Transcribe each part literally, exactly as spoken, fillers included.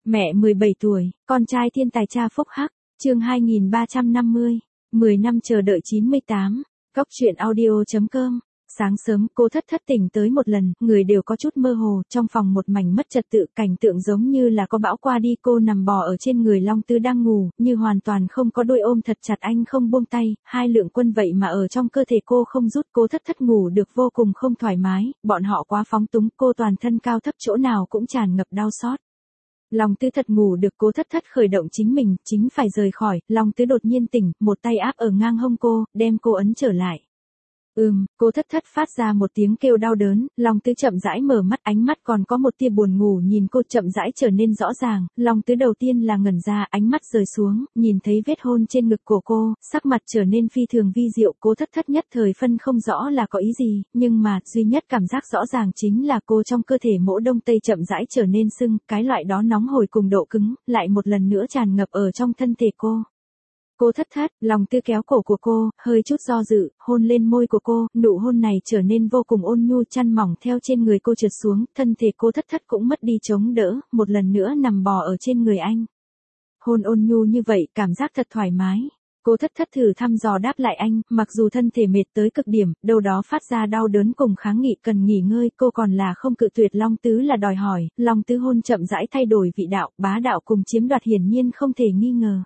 Mẹ mười bảy tuổi, con trai thiên tài cha phúc hắc, chương hai nghìn ba trăm năm mươi, mười năm chờ đợi chín mươi tám, Cóc truyện audio chấm com. Sáng sớm, cô thất thất tỉnh tới một lần, người đều có chút mơ hồ, trong phòng một mảnh mất trật tự, cảnh tượng giống như là có bão qua đi. Cô nằm bò ở trên người Long Tứ đang ngủ, như hoàn toàn không có đôi ôm thật chặt anh không buông tay, hai lượng quân vậy mà ở trong cơ thể cô không rút. Cô thất thất ngủ được vô cùng không thoải mái, bọn họ quá phóng túng, cô toàn thân cao thấp chỗ nào cũng tràn ngập đau xót. Long Tứ thật ngủ được, cô thất thất khởi động chính mình, chính phải rời khỏi, Long Tứ đột nhiên tỉnh, một tay áp ở ngang hông cô, đem cô ấn trở lại. Ừm, cô thất thất phát ra một tiếng kêu đau đớn, Long Tứ chậm rãi mở mắt, ánh mắt còn có một tia buồn ngủ nhìn cô chậm rãi trở nên rõ ràng. Long Tứ đầu tiên là ngẩn ra, ánh mắt rời xuống, nhìn thấy vết hôn trên ngực của cô, sắc mặt trở nên phi thường vi diệu. Cô thất thất nhất thời phân không rõ là có ý gì, nhưng mà duy nhất cảm giác rõ ràng chính là cô trong cơ thể mỗ đông tây chậm rãi trở nên sưng, cái loại đó nóng hổi cùng độ cứng, lại một lần nữa tràn ngập ở trong thân thể cô. Cô thất thất, Long Tứ kéo cổ của cô, hơi chút do dự, hôn lên môi của cô, nụ hôn này trở nên vô cùng ôn nhu, chăn mỏng theo trên người cô trượt xuống, thân thể cô thất thất cũng mất đi chống đỡ, một lần nữa nằm bò ở trên người anh. Hôn ôn nhu như vậy, cảm giác thật thoải mái. Cô thất thất thử thăm dò đáp lại anh, mặc dù thân thể mệt tới cực điểm, đâu đó phát ra đau đớn cùng kháng nghị cần nghỉ ngơi, cô còn là không cự tuyệt. Long Tứ là đòi hỏi, Long Tứ hôn chậm rãi thay đổi vị đạo, bá đạo cùng chiếm đoạt hiển nhiên không thể nghi ngờ.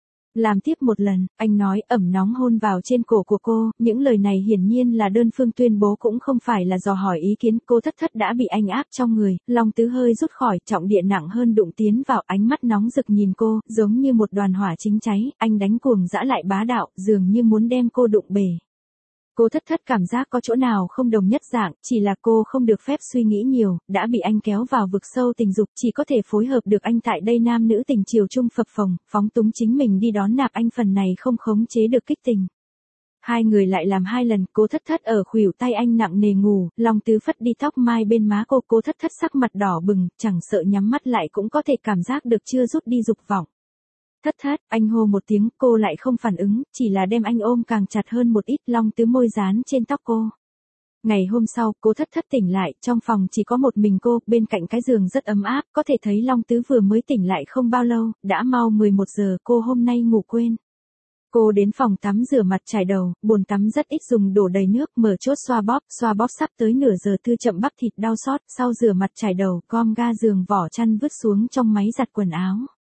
Làm tiếp một lần, anh nói, ẩm nóng hôn vào trên cổ của cô, những lời này hiển nhiên là đơn phương tuyên bố cũng không phải là dò hỏi ý kiến. Cô thất thất đã bị anh áp trong người, Long Tứ hơi rút khỏi, trọng địa nặng hơn đụng tiến vào, ánh mắt nóng rực nhìn cô, giống như một đoàn hỏa chính cháy, anh đánh cuồng dã lại bá đạo, dường như muốn đem cô đụng bể. Cô thất thất cảm giác có chỗ nào không đồng nhất dạng, chỉ là cô không được phép suy nghĩ nhiều, đã bị anh kéo vào vực sâu tình dục, chỉ có thể phối hợp được anh tại đây. Nam nữ tình chiều chung phập phồng, phóng túng chính mình đi đón nạp anh, phần này không khống chế được kích tình. Hai người lại làm hai lần, cô thất thất ở khuỷu tay anh nặng nề ngủ, Long Tứ phất đi tóc mai bên má cô, cô thất thất sắc mặt đỏ bừng, chẳng sợ nhắm mắt lại cũng có thể cảm giác được chưa rút đi dục vọng. Thất thất, anh hô một tiếng, cô lại không phản ứng, chỉ là đem anh ôm càng chặt hơn một ít. Long Tứ môi dán trên tóc cô. Ngày hôm sau, cô thất thất tỉnh lại, trong phòng chỉ có một mình cô, bên cạnh cái giường rất ấm áp, có thể thấy Long Tứ vừa mới tỉnh lại không bao lâu, đã mau mười một giờ, cô hôm nay ngủ quên. Cô đến phòng tắm rửa mặt chải đầu, bồn tắm rất ít dùng, đổ đầy nước, mở chốt xoa bóp, xoa bóp sắp tới nửa giờ thư chậm bắp thịt đau xót, sau rửa mặt chải đầu, gom ga giường vỏ chăn vứt xuống trong máy giặt quần áo.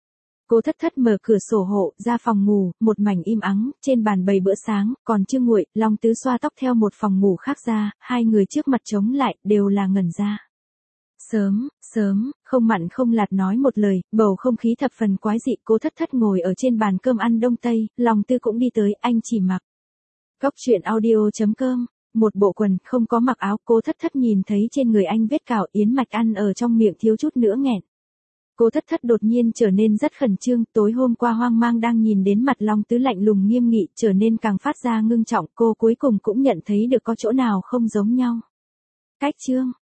Cô thất thất mở cửa sổ hộ, ra phòng ngủ, một mảnh im ắng, trên bàn bày bữa sáng, còn chưa nguội. Long Tứ xoa tóc theo một phòng ngủ khác ra, hai người trước mặt chống lại, đều là ngẩn ra. Sớm, sớm, không mặn không lạt nói một lời, bầu không khí thập phần quái dị. Cô thất thất ngồi ở trên bàn cơm ăn đông tây, Long Tứ cũng đi tới, anh chỉ mặc Cóc truyện audio chấm com, một bộ quần, không có mặc áo. Cô thất thất nhìn thấy trên người anh vết cào, yến mạch ăn ở trong miệng thiếu chút nữa nghẹn. Cô thất thất đột nhiên trở nên rất khẩn trương, tối hôm qua hoang mang đang nhìn đến mặt Long Tứ lạnh lùng nghiêm nghị, trở nên càng phát ra ngưng trọng, cô cuối cùng cũng nhận thấy được có chỗ nào không giống nhau. Cách chương